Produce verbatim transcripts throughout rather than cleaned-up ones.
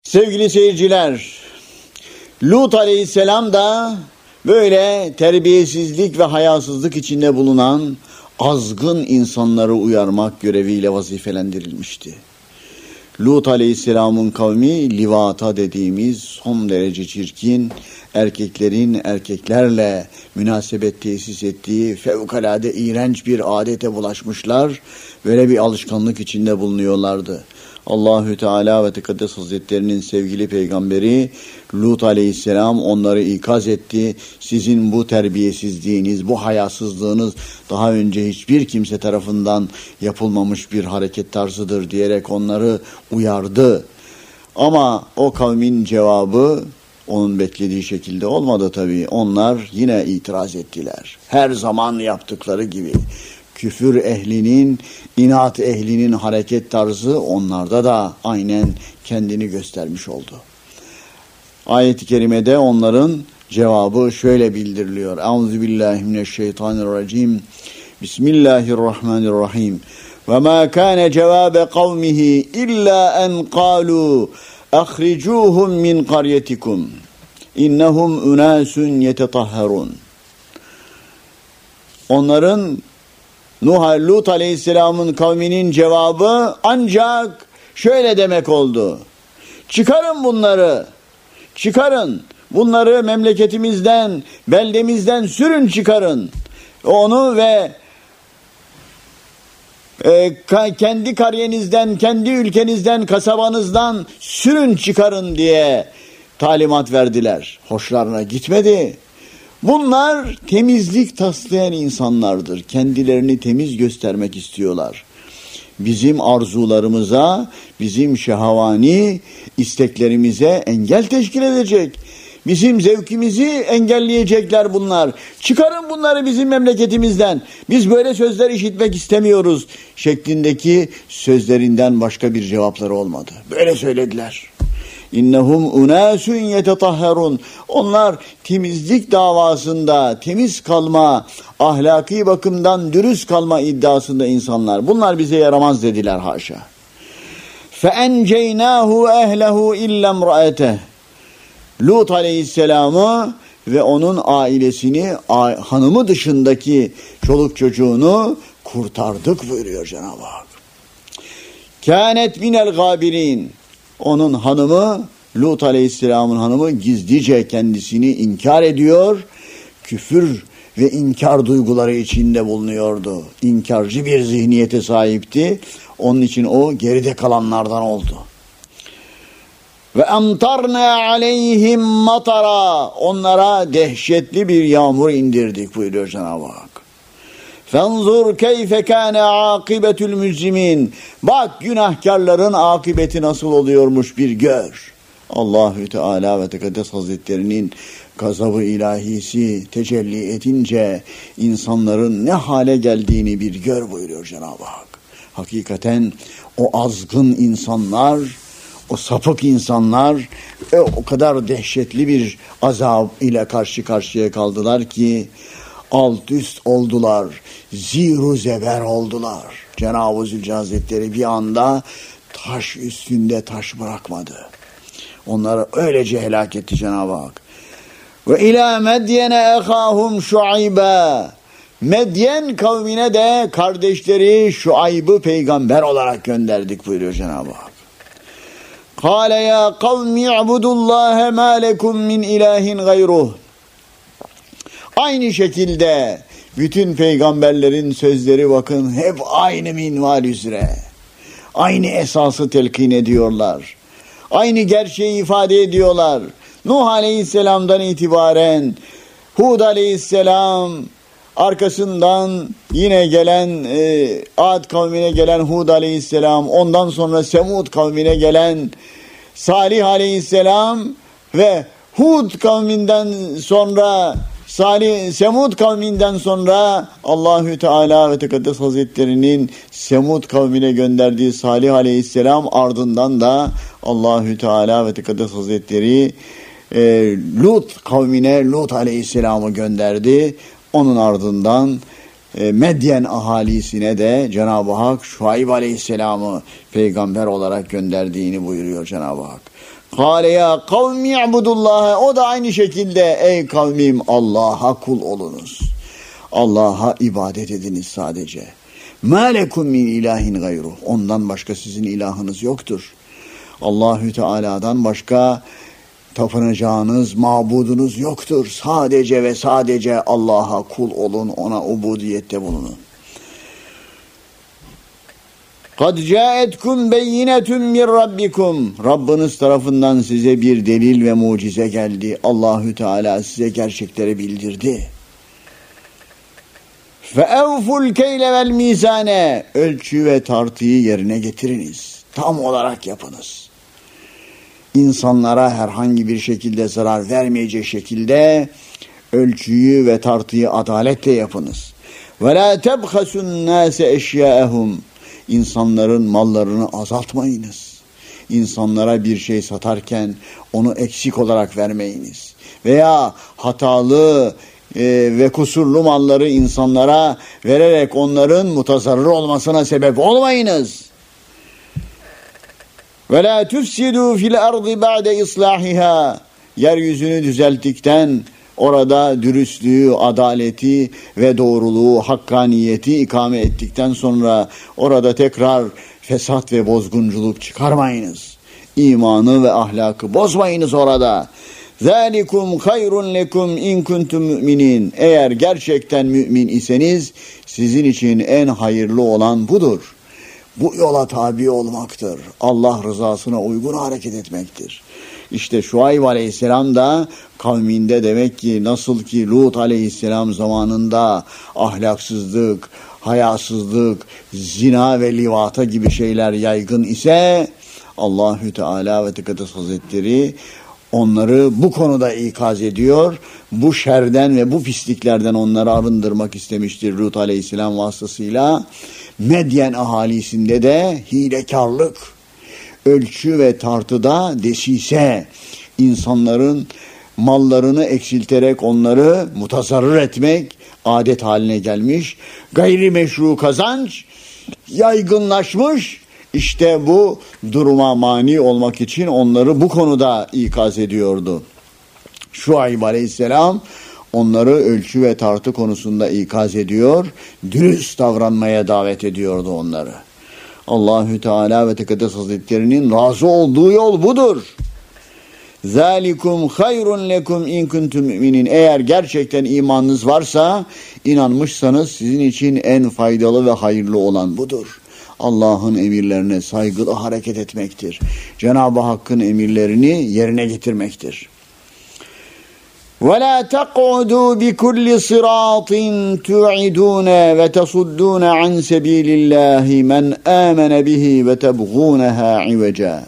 Sevgili seyirciler, Lut aleyhisselam da böyle terbiyesizlik ve hayasızlık içinde bulunan azgın insanları uyarmak göreviyle vazifelendirilmişti. Lut aleyhisselamın kavmi livata dediğimiz son derece çirkin, erkeklerin erkeklerle münasebet tesis ettiği fevkalade iğrenç bir adete bulaşmışlar. Böyle bir alışkanlık içinde bulunuyorlardı. Allahü Teala ve Tekaddes Hazretlerinin sevgili peygamberi Lut aleyhisselam onları ikaz etti. Sizin bu terbiyesizliğiniz, bu hayasızlığınız daha önce hiçbir kimse tarafından yapılmamış bir hareket tarzıdır diyerek onları uyardı. Ama o kavmin cevabı onun beklediği şekilde olmadı tabii. Onlar yine itiraz ettiler. Her zaman yaptıkları gibi. Küfür ehlinin, inat ehlinin hareket tarzı onlarda da aynen kendini göstermiş oldu. Ayet-i kerimede onların cevabı şöyle bildiriliyor. Euzubillahimineşşeytanirracim. Bismillahirrahmanirrahim. Ve ma kana cevabe kavmihi illa en qalu ahricuhum min qaryetikum innahum unasun yetetahharun. Onların Nuh Lut aleyhisselamın kavminin cevabı ancak şöyle demek oldu. Çıkarın bunları. Çıkarın. Bunları memleketimizden, beldemizden sürün çıkarın. Onu ve e, kendi kariyenizden, kendi ülkenizden, kasabanızdan sürün çıkarın diye talimat verdiler. Hoşlarına gitmedi. Bunlar temizlik taslayan insanlardır. Kendilerini temiz göstermek istiyorlar. Bizim arzularımıza, bizim şehavani isteklerimize engel teşkil edecek. Bizim zevkimizi engelleyecekler bunlar. Çıkarın bunları bizim memleketimizden. Biz böyle sözler işitmek istemiyoruz şeklindeki sözlerinden başka bir cevapları olmadı. Böyle söylediler. İnnehum unasun yetetahharun. Onlar temizlik davasında, temiz kalma, ahlaki bakımdan dürüst kalma iddiasında insanlar. Bunlar bize yaramaz dediler haşa. فَاَنْجَيْنَاهُ اَهْلَهُ اِلَّا امْرَأَتَهُ. Lut aleyhisselamı ve onun ailesini, hanımı dışındaki çoluk çocuğunu kurtardık buyuruyor Cenab-ı Hak. Kânet minel gâbirin. Onun hanımı, Lut aleyhisselamın hanımı gizlice kendisini inkar ediyor, küfür ve inkar duyguları içinde bulunuyordu. İnkarcı bir zihniyete sahipti. Onun için o geride kalanlardan oldu. Ve amtarna aleyhim matara. Onlara dehşetli bir yağmur indirdik buyuruyor Cenab-ı Hak. Fenzur keyfe kâne âkibetül mücrimîn. Bak günahkarların akıbeti nasıl oluyormuş bir gör. Allahü Teala ve Tekaddes Hazretlerinin gazabı ilahisi tecelli edince insanların ne hale geldiğini bir gör buyuruyor Cenab-ı Hak. Hakikaten o azgın insanlar, o sapık insanlar o kadar dehşetli bir azap ile karşı karşıya kaldılar ki alt üst oldular, ziru zeber oldular. Cenab-ı Zülcelal Hazretleri bir anda taş üstünde taş bırakmadı. Onları öylece helak etti Cenab-ı Hak. Ve ilâ medyene ehâhum şuayba. Medyen kavmine de kardeşleri Şuayb'ı peygamber olarak gönderdik buyuruyor Cenab-ı Hak. Kâle ya kavmi i'budullâhe mâ lekum min ilâhin gayruh. Aynı şekilde bütün peygamberlerin sözleri bakın hep aynı minval üzere. Aynı esası telkin ediyorlar. Aynı gerçeği ifade ediyorlar. Nuh aleyhisselamdan itibaren Hud aleyhisselam, arkasından yine gelen e, Ad kavmine gelen Hud aleyhisselam, ondan sonra Semud kavmine gelen Salih aleyhisselam ve Hud kavminden sonra Salih, Semud kavminden sonra Allahü Teala ve Tekaddes Hazretlerinin Semud kavmine gönderdiği Salih aleyhisselam, ardından da Allahü Teala ve Tekaddes Hazretleri e, Lut kavmine Lut aleyhisselamı gönderdi. Onun ardından e, Medyen ahalisine de Cenab-ı Hak Şuayb aleyhisselamı peygamber olarak gönderdiğini buyuruyor Cenab-ı Hak. Kâle ya kavmi i'budullâhe. O da aynı şekilde ey kavmim Allah'a kul olunuz. Allah'a ibadet ediniz sadece. مَا لَكُمْ مِنْ ilahin gayruh. Ondan başka sizin ilahınız yoktur. Allahü Teala'dan başka tapınacağınız mabudunuz yoktur. Sadece ve sadece Allah'a kul olun, ona ubudiyette bulunun. قَدْ جَاءَتْكُمْ بَيِّنَةٌ مِّنْ رَبِّكُمْ. Rabbiniz tarafından size bir delil ve mucize geldi. Allahü Teala size gerçekleri bildirdi. فَاَوْفُ الْكَيْلَ وَالْمِيزَانَ. Ölçü ve tartıyı yerine getiriniz. Tam olarak yapınız. İnsanlara herhangi bir şekilde zarar vermeyecek şekilde ölçüyü ve tartıyı adaletle yapınız. وَلَا تَبْخَسُوا النَّاسَ اَشْيَاءَهُمْ. İnsanların mallarını azaltmayınız. İnsanlara bir şey satarken onu eksik olarak vermeyiniz. Veya hatalı e, ve kusurlu malları insanlara vererek onların mutazarrır olmasına sebep olmayınız. وَلَا تُفْسِدُوا فِي الْأَرْضِ بَعْدَ إِصْلَاحِهَا. Yeryüzünü düzelttikten, orada dürüstlüğü, adaleti ve doğruluğu, hakkaniyeti ikame ettikten sonra orada tekrar fesat ve bozgunculuk çıkarmayınız. İmanı ve ahlakı bozmayınız orada. ذَٰلِكُمْ خَيْرٌ لَكُمْ اِنْ كُنْتُمْ مُؤْمِنِينَ. Eğer gerçekten mümin iseniz sizin için en hayırlı olan budur. Bu yola tabi olmaktır. Allah rızasına uygun hareket etmektir. İşte Şuayb Aleyhisselam da kavminde demek ki nasıl ki Lut Aleyhisselam zamanında ahlaksızlık, hayasızlık, zina ve livata gibi şeyler yaygın ise Allahü Teala ve Tekaddes Hazretleri onları bu konuda ikaz ediyor. Bu şerden ve bu pisliklerden onları arındırmak istemiştir Lut Aleyhisselam vasıtasıyla. Medyen ahalisinde de hilekarlık, ölçü ve tartıda desise, insanların mallarını eksilterek onları mutasarrır etmek adet haline gelmiş. Gayrimeşru kazanç yaygınlaşmış. İşte bu duruma mani olmak için onları bu konuda ikaz ediyordu. Şuayb Aleyhisselam onları ölçü ve tartı konusunda ikaz ediyor, dürüst davranmaya davet ediyordu onları. Allahü Teala ve Tekaddes Hazretleri'nin razı olduğu yol budur. ذَٰلِكُمْ خَيْرٌ لَكُمْ اِنْ كُنْتُمْ مُؤْمِنِينَ. Eğer gerçekten imanınız varsa, inanmışsanız sizin için en faydalı ve hayırlı olan budur. Allah'ın emirlerine saygılı hareket etmektir. Cenab-ı Hakk'ın emirlerini yerine getirmektir. وَلَا تَقْعُدُوا بِكُلِّ صِرَاطٍ تُعِدُونَ وَتَصُدُّونَ عَنْ سَبِيلِ اللّٰهِ مَنْ آمَنَ بِهِ وَتَبْغُونَهَا عِوَجًا.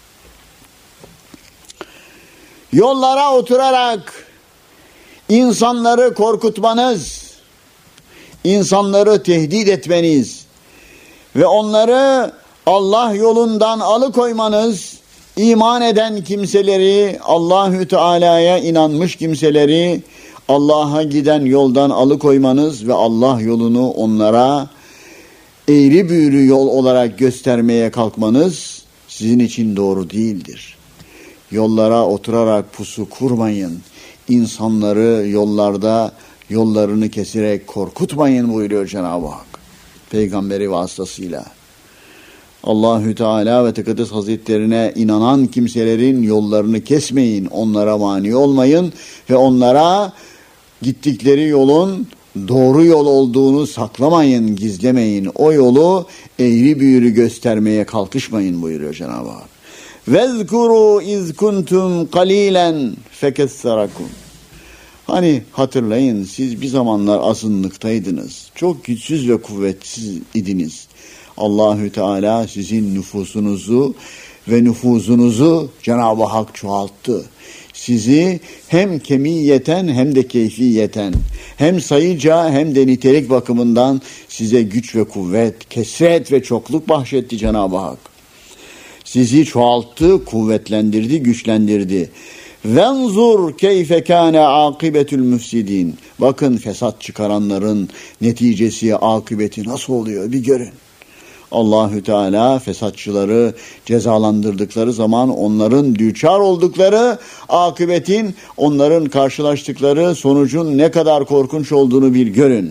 Yollara oturarak insanları korkutmanız, insanları tehdit etmeniz ve onları Allah yolundan alıkoymanız, iman eden kimseleri, Allahü Teala'ya inanmış kimseleri Allah'a giden yoldan alıkoymanız ve Allah yolunu onlara eğri büğrü yol olarak göstermeye kalkmanız sizin için doğru değildir. Yollara oturarak pusu kurmayın. İnsanları yollarda yollarını keserek korkutmayın buyuruyor Cenab-ı Hak. Peygamberi vasıtasıyla. Allahü Teala ve Tekaddes Hazretlerine inanan kimselerin yollarını kesmeyin, onlara mani olmayın ve onlara gittikleri yolun doğru yol olduğunu saklamayın, gizlemeyin. O yolu eğri büğrü göstermeye kalkışmayın buyuruyor Cenab-ı Hak. وَذْكُرُوا اِذْ كُنْتُمْ قَلِيلًا فَكَثَّرَكُمْ. Hani hatırlayın, siz bir zamanlar azınlıktaydınız. Çok güçsüz ve kuvvetsiz idiniz. Allahü Teala sizin nüfusunuzu ve nüfuzunuzu Cenab-ı Hak çoğalttı. Sizi hem kemiyeten hem de keyfiyeten, hem sayıca hem de nitelik bakımından size güç ve kuvvet, kesret ve çokluk bahşetti Cenab-ı Hak. Sizi çoğalttı, kuvvetlendirdi, güçlendirdi. Venzur keyfe kâne âkibetül müfsidin. Bakın fesat çıkaranların neticesi, akıbeti nasıl oluyor bir görün. Allahü Teala fesatçıları cezalandırdıkları zaman onların düçar oldukları akıbetin, onların karşılaştıkları sonucun ne kadar korkunç olduğunu bir görün.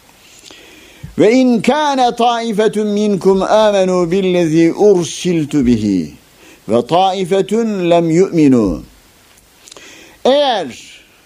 Ve in kana taifetun minkum amenu billezî ursiltu bihi ve taifetun lem yu'minu. Eğer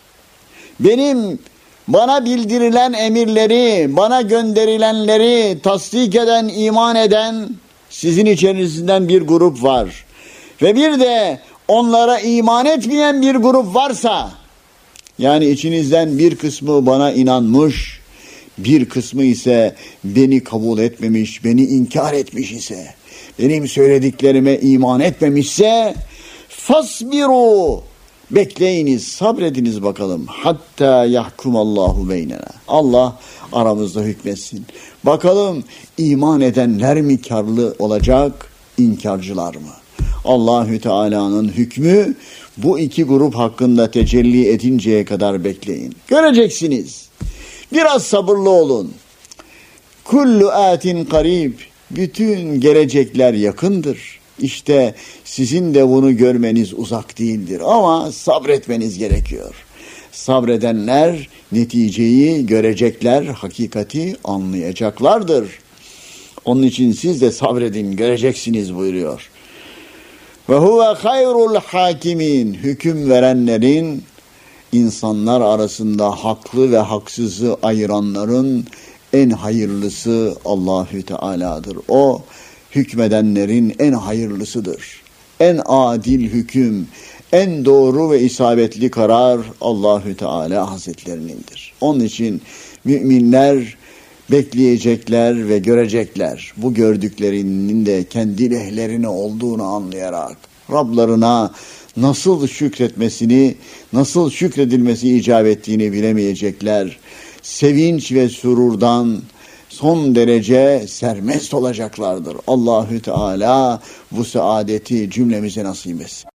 benim bana bildirilen emirleri, bana gönderilenleri tasdik eden, iman eden sizin içerisinden bir grup var ve bir de onlara iman etmeyen bir grup varsa, yani içinizden bir kısmı bana inanmış, bir kısmı ise beni kabul etmemiş, beni inkar etmiş ise, benim söylediklerime iman etmemişse, fasbiru, bekleyiniz, sabrediniz bakalım. Hatta yahkumallahu beynena. Allah aramızda hükmetsin. Bakalım iman edenler mi karlı olacak, inkarcılar mı? Allahü Teala'nın hükmü bu iki grup hakkında tecelli edinceye kadar bekleyin. Göreceksiniz. Biraz sabırlı olun. Kullu atin karib. Bütün gelecekler yakındır. İşte sizin de bunu görmeniz uzak değildir ama sabretmeniz gerekiyor. Sabredenler neticeyi görecekler, hakikati anlayacaklardır. Onun için siz de sabredin, göreceksiniz buyuruyor. Ve huve hayrul hakimin, hüküm verenlerin, insanlar arasında haklı ve haksızı ayıranların en hayırlısı Allahü Teala'dır. O hükmedenlerin en hayırlısıdır. En adil hüküm, en doğru ve isabetli karar Allahü Teala Hazretlerinindir. Onun için müminler bekleyecekler ve görecekler. Bu gördüklerinin de kendi lehlerine olduğunu anlayarak Rablarına nasıl şükretmesini, nasıl şükredilmesi icap ettiğini bilemeyecekler. Sevinç ve sururdan son derece sermest olacaklardır. Allahü Teala bu saadeti cümlemize nasip etsin.